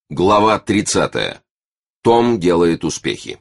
Глава 30. Том делает успехи.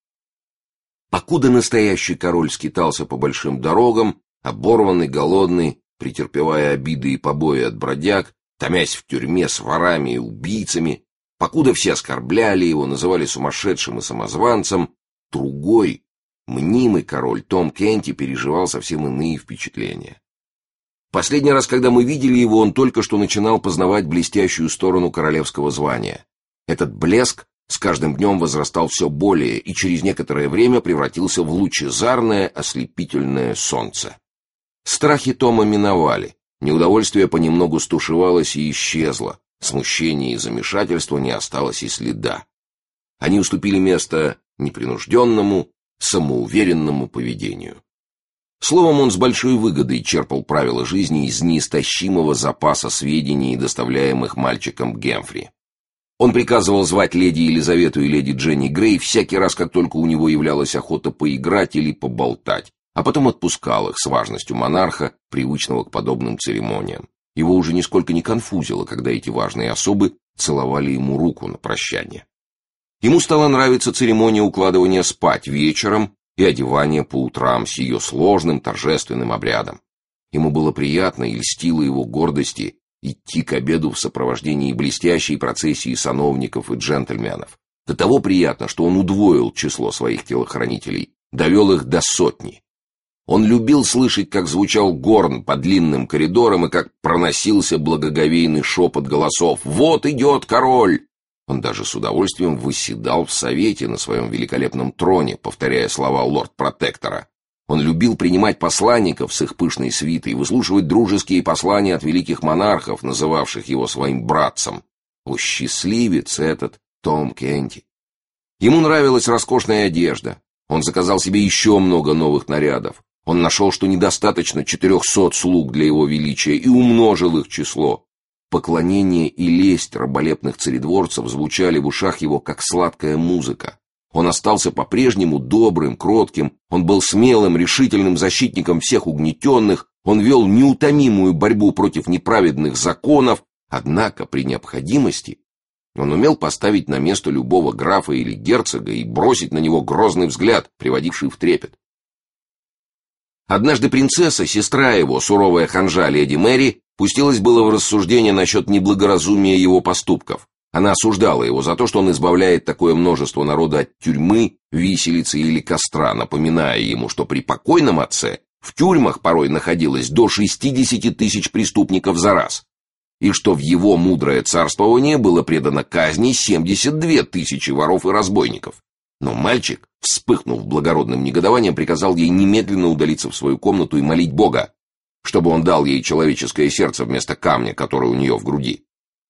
Покуда настоящий король скитался по большим дорогам, оборванный, голодный, претерпевая обиды и побои от бродяг, томясь в тюрьме с ворами и убийцами, покуда все оскорбляли его, называли сумасшедшим и самозванцем, другой, мнимый король Том Кенти переживал совсем иные впечатления. Последний раз, когда мы видели его, он только что начинал познавать блестящую сторону королевского звания. Этот блеск с каждым днем возрастал все более и через некоторое время превратился в лучезарное ослепительное солнце. Страхи Тома миновали, неудовольствие понемногу стушевалось и исчезло, смущения и замешательства не осталось и следа. Они уступили место непринужденному, самоуверенному поведению. Словом, он с большой выгодой черпал правила жизни из неистощимого запаса сведений, доставляемых мальчиком Гэмфри. Он приказывал звать леди Елизавету и леди Дженни Грей всякий раз, как только у него являлась охота поиграть или поболтать, а потом отпускал их с важностью монарха, привычного к подобным церемониям. Его уже нисколько не конфузило, когда эти важные особы целовали ему руку на прощание. Ему стала нравиться церемония укладывания спать вечером и одевания по утрам с ее сложным торжественным обрядом. Ему было приятно и льстило его гордости идти к обеду в сопровождении блестящей процессии сановников и джентльменов. До того приятно, что он удвоил число своих телохранителей, довел их до 100. Он любил слышать, как звучал горн по длинным коридорам и как проносился благоговейный шепот голосов «Вот идет король!». Он даже с удовольствием восседал в совете на своем великолепном троне, повторяя слова лорд-протектора. Он любил принимать посланников с их пышной свитой, выслушивать дружеские послания от великих монархов, называвших его своим братцем. О, счастливец этот Том Кенти! Ему нравилась роскошная одежда. Он заказал себе еще много новых нарядов. Он нашел, что недостаточно 400 слуг для его величия, и умножил их число. Поклонение и лесть раболепных царедворцев звучали в ушах его, как сладкая музыка. Он остался по-прежнему добрым, кротким, он был смелым, решительным защитником всех угнетенных, он вел неутомимую борьбу против неправедных законов, однако при необходимости он умел поставить на место любого графа или герцога и бросить на него грозный взгляд, приводивший в трепет. Однажды принцесса, сестра его, суровая ханжа леди Мэри, пустилась было в рассуждение насчет неблагоразумия его поступков. Она осуждала его за то, что он избавляет такое множество народа от тюрьмы, виселицы или костра, напоминая ему, что при покойном отце в тюрьмах порой находилось до 60 тысяч преступников за раз, и что в его мудрое царствование было предано казни 72 тысячи воров и разбойников. Но мальчик, вспыхнув благородным негодованием, приказал ей немедленно удалиться в свою комнату и молить Бога, чтобы он дал ей человеческое сердце вместо камня, который у нее в груди.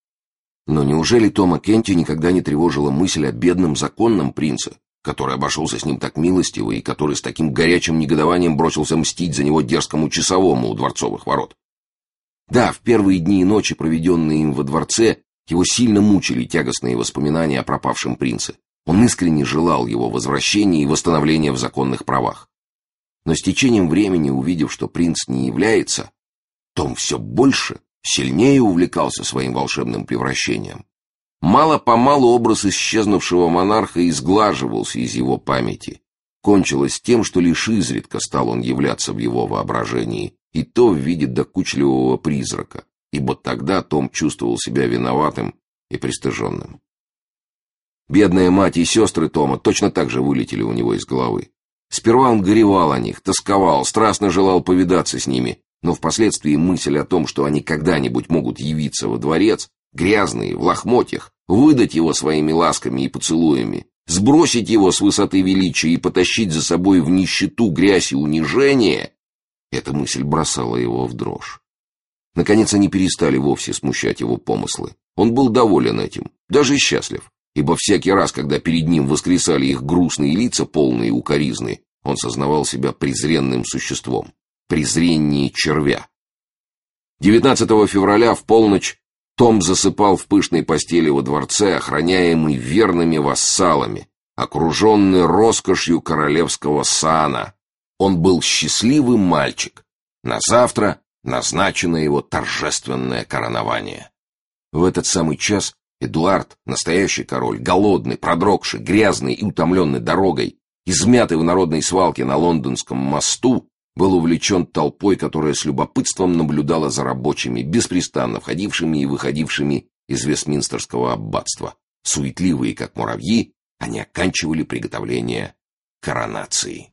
Но неужели Тома Кенти никогда не тревожила мысль о бедном законном принце, который обошелся с ним так милостиво и который с таким горячим негодованием бросился мстить за него дерзкому часовому у дворцовых ворот? Да, в первые дни и ночи, проведенные им во дворце, его сильно мучили тягостные воспоминания о пропавшем принце. Он искренне желал его возвращения и восстановления в законных правах. Но с течением времени, увидев, что принц не является, Том все больше, сильнее увлекался своим волшебным превращением. Мало-помалу образ исчезнувшего монарха изглаживался из его памяти. Кончилось тем, что лишь изредка стал он являться в его воображении, и то в виде докучливого призрака, ибо тогда Том чувствовал себя виноватым и пристыженным. Бедная мать и сестры Тома точно так же вылетели у него из головы. Сперва он горевал о них, тосковал, страстно желал повидаться с ними, но впоследствии мысль о том, что они когда-нибудь могут явиться во дворец, грязные, в лохмотьях, выдать его своими ласками и поцелуями, сбросить его с высоты величия и потащить за собой в нищету, грязь и унижение, эта мысль бросала его в дрожь. Наконец они перестали вовсе смущать его помыслы. Он был доволен этим, даже счастлив, ибо всякий раз, когда перед ним воскресали их грустные лица, полные укоризны, он сознавал себя презренным существом, презрение червя. 19 февраля в полночь Том засыпал в пышной постели во дворце, охраняемый верными вассалами, окруженный роскошью королевского сана. Он был счастливый мальчик. На завтра назначено его торжественное коронование. В этот самый час Эдуард, настоящий король, голодный, продрогший, грязный и утомленный дорогой, измятый в народной свалке на Лондонском мосту, был увлечен толпой, которая с любопытством наблюдала за рабочими, беспрестанно входившими и выходившими из Вестминстерского аббатства. Суетливые, как муравьи, они оканчивали приготовление коронации.